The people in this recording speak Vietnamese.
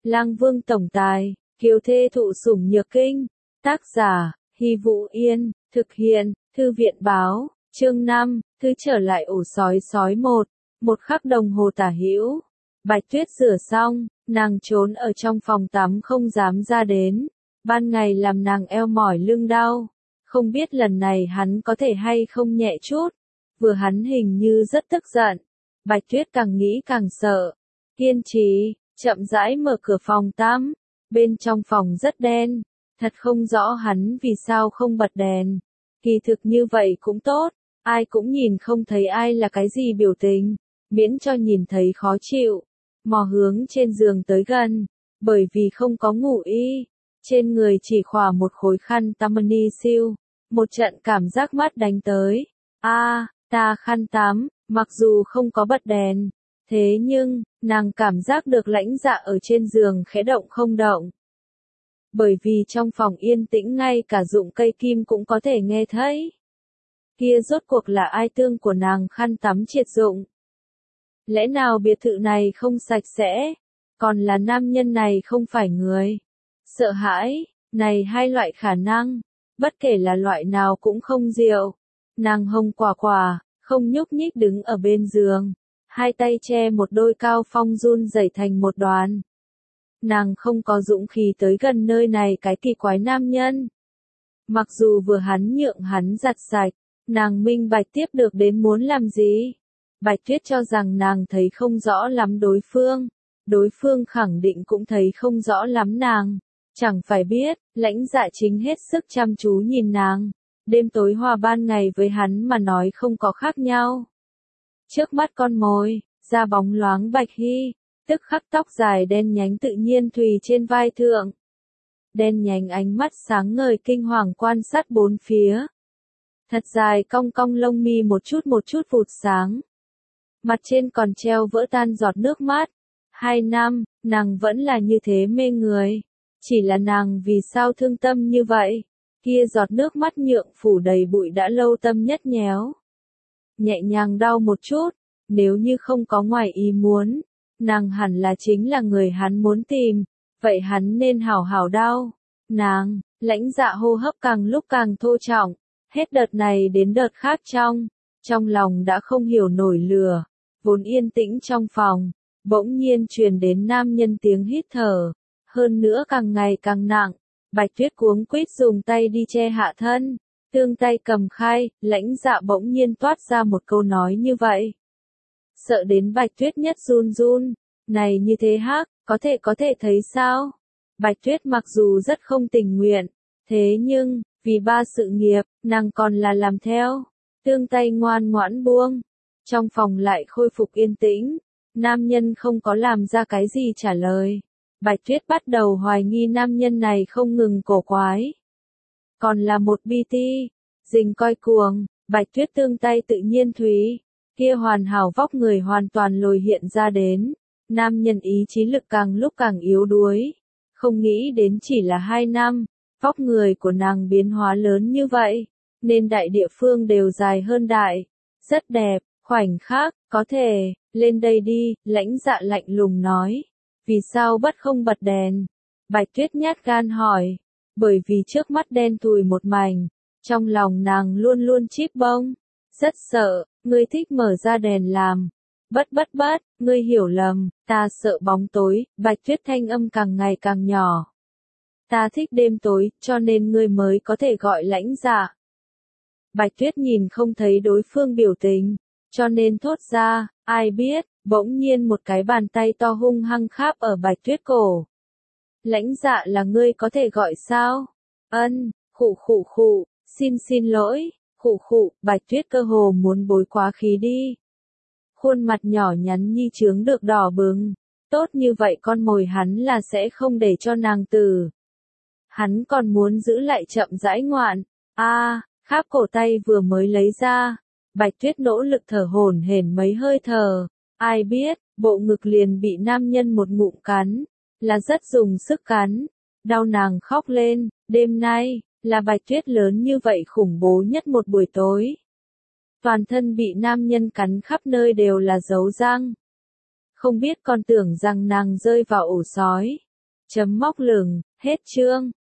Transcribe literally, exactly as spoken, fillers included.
Lang Vương tổng tài, kiều thê thụ sủng nhược kinh. Tác giả, Hy Vũ Yên, thực hiện, Thư viện báo, chương năm, Thư trở lại ổ sói sói một. Một khắc đồng hồ tả hữu. Bạch Tuyết rửa xong, nàng trốn ở trong phòng tắm không dám ra đến. Ban ngày làm nàng eo mỏi lưng đau. Không biết lần này hắn có thể hay không nhẹ chút. Vừa hắn hình như rất tức giận. Bạch Tuyết càng nghĩ càng sợ. Kiên trì, chậm rãi mở cửa phòng tắm. Bên trong phòng rất đen. Thật không rõ hắn vì sao không bật đèn. Kỳ thực như vậy cũng tốt. Ai cũng nhìn không thấy ai là cái gì biểu tình. Miễn cho nhìn thấy khó chịu. Mò hướng trên giường tới gần. Bởi vì không có ngủ y. Trên người chỉ khỏa một khối khăn Tammany siêu. Một trận cảm giác mắt đánh tới. a à, ta khăn tắm, mặc dù không có bật đèn. Thế nhưng, nàng cảm giác được Lãnh Dạ ở trên giường khẽ động không động. Bởi vì trong phòng yên tĩnh ngay cả dụng cây kim cũng có thể nghe thấy. Kia rốt cuộc là ai tương của nàng khăn tắm triệt dụng? Lẽ nào biệt thự này không sạch sẽ? Còn là nam nhân này không phải người? Sợ hãi, này hai loại khả năng, bất kể là loại nào cũng không diệu. Nàng hông quả quả, không nhúc nhích đứng ở bên giường, hai tay che một đôi cao phong run rẩy thành một đoàn. Nàng không có dũng khí tới gần nơi này cái kỳ quái nam nhân. Mặc dù vừa hắn nhượng hắn giặt sạch, nàng minh bạch tiếp được đến muốn làm gì. Bạch Tuyết cho rằng nàng thấy không rõ lắm đối phương, đối phương khẳng định cũng thấy không rõ lắm nàng. Chẳng phải biết, Lãnh Dạ chính hết sức chăm chú nhìn nàng. Đêm tối hòa ban ngày với hắn mà nói không có khác nhau. Trước mắt con mồi, da bóng loáng bạch hy, tức khắc tóc dài đen nhánh tự nhiên thùy trên vai thượng. Đen nhánh ánh mắt sáng ngời kinh hoàng quan sát bốn phía. Thật dài cong cong lông mi một chút một chút vụt sáng. Mặt trên còn treo vỡ tan giọt nước mắt. Hai năm, nàng vẫn là như thế mê người. Chỉ là nàng vì sao thương tâm như vậy? Kia giọt nước mắt nhượng phủ đầy bụi đã lâu tâm nhất nhéo. Nhẹ nhàng đau một chút, nếu như không có ngoài ý muốn, nàng hẳn là chính là người hắn muốn tìm, vậy hắn nên hảo hảo đau. Nàng, Lãnh Dạ hô hấp càng lúc càng thô trọng, hết đợt này đến đợt khác trong, trong lòng đã không hiểu nổi lửa, vốn yên tĩnh trong phòng, bỗng nhiên truyền đến nam nhân tiếng hít thở, hơn nữa càng ngày càng nặng. Bạch Tuyết cuống quýt dùng tay đi che hạ thân, tương tay cầm khai, Lãnh Dạ bỗng nhiên toát ra một câu nói như vậy. Sợ đến Bạch Tuyết nhất run run, này như thế hắc, có thể có thể thấy sao? Bạch Tuyết mặc dù rất không tình nguyện, thế nhưng, vì ba sự nghiệp, nàng còn là làm theo, tương tay ngoan ngoãn buông. Trong phòng lại khôi phục yên tĩnh, nam nhân không có làm ra cái gì trả lời. Bạch Tuyết bắt đầu hoài nghi nam nhân này không ngừng cổ quái. Còn là một bi ti, dình coi cuồng, Bạch Tuyết tương tay tự nhiên thúy, kia hoàn hảo vóc người hoàn toàn lồi hiện ra đến. Nam nhân ý chí lực càng lúc càng yếu đuối. Không nghĩ đến chỉ là hai năm, vóc người của nàng biến hóa lớn như vậy, nên đại địa phương đều dài hơn đại. Rất đẹp, khoảnh khắc, có thể, lên đây đi, Lãnh Dạ lạnh lùng nói. Vì sao bất không bật đèn? Bạch Tuyết nhát gan hỏi. Bởi vì trước mắt đen thùi một mảnh, trong lòng nàng luôn luôn chíp bông. Rất sợ, ngươi thích mở ra đèn làm. Bất bất bất, ngươi hiểu lầm, ta sợ bóng tối. Bạch Tuyết thanh âm càng ngày càng nhỏ. Ta thích đêm tối, cho nên ngươi mới có thể gọi Lãnh Dạ. Bạch Tuyết nhìn không thấy đối phương biểu tình, cho nên thốt ra, ai biết. Bỗng nhiên một cái bàn tay to hung hăng kháp ở Bạch Tuyết cổ. Lãnh Dạ là ngươi có thể gọi sao? Ân, khụ khụ khụ, xin xin lỗi, khụ khụ, Bạch Tuyết cơ hồ muốn bối quá khí đi. Khuôn mặt nhỏ nhắn nhi trướng được đỏ bừng. Tốt như vậy con mồi hắn là sẽ không để cho nàng tử. Hắn còn muốn giữ lại chậm rãi ngoạn. a à, kháp cổ tay vừa mới lấy ra. Bạch Tuyết nỗ lực thở hổn hển mấy hơi thở. Ai biết, bộ ngực liền bị nam nhân một ngụm cắn, là rất dùng sức cắn, đau nàng khóc lên. Đêm nay, là Bạch Tuyết lớn như vậy khủng bố nhất một buổi tối. Toàn thân bị nam nhân cắn khắp nơi đều là dấu răng. Không biết còn tưởng rằng nàng rơi vào ổ sói, chấm móc lửng, hết chương.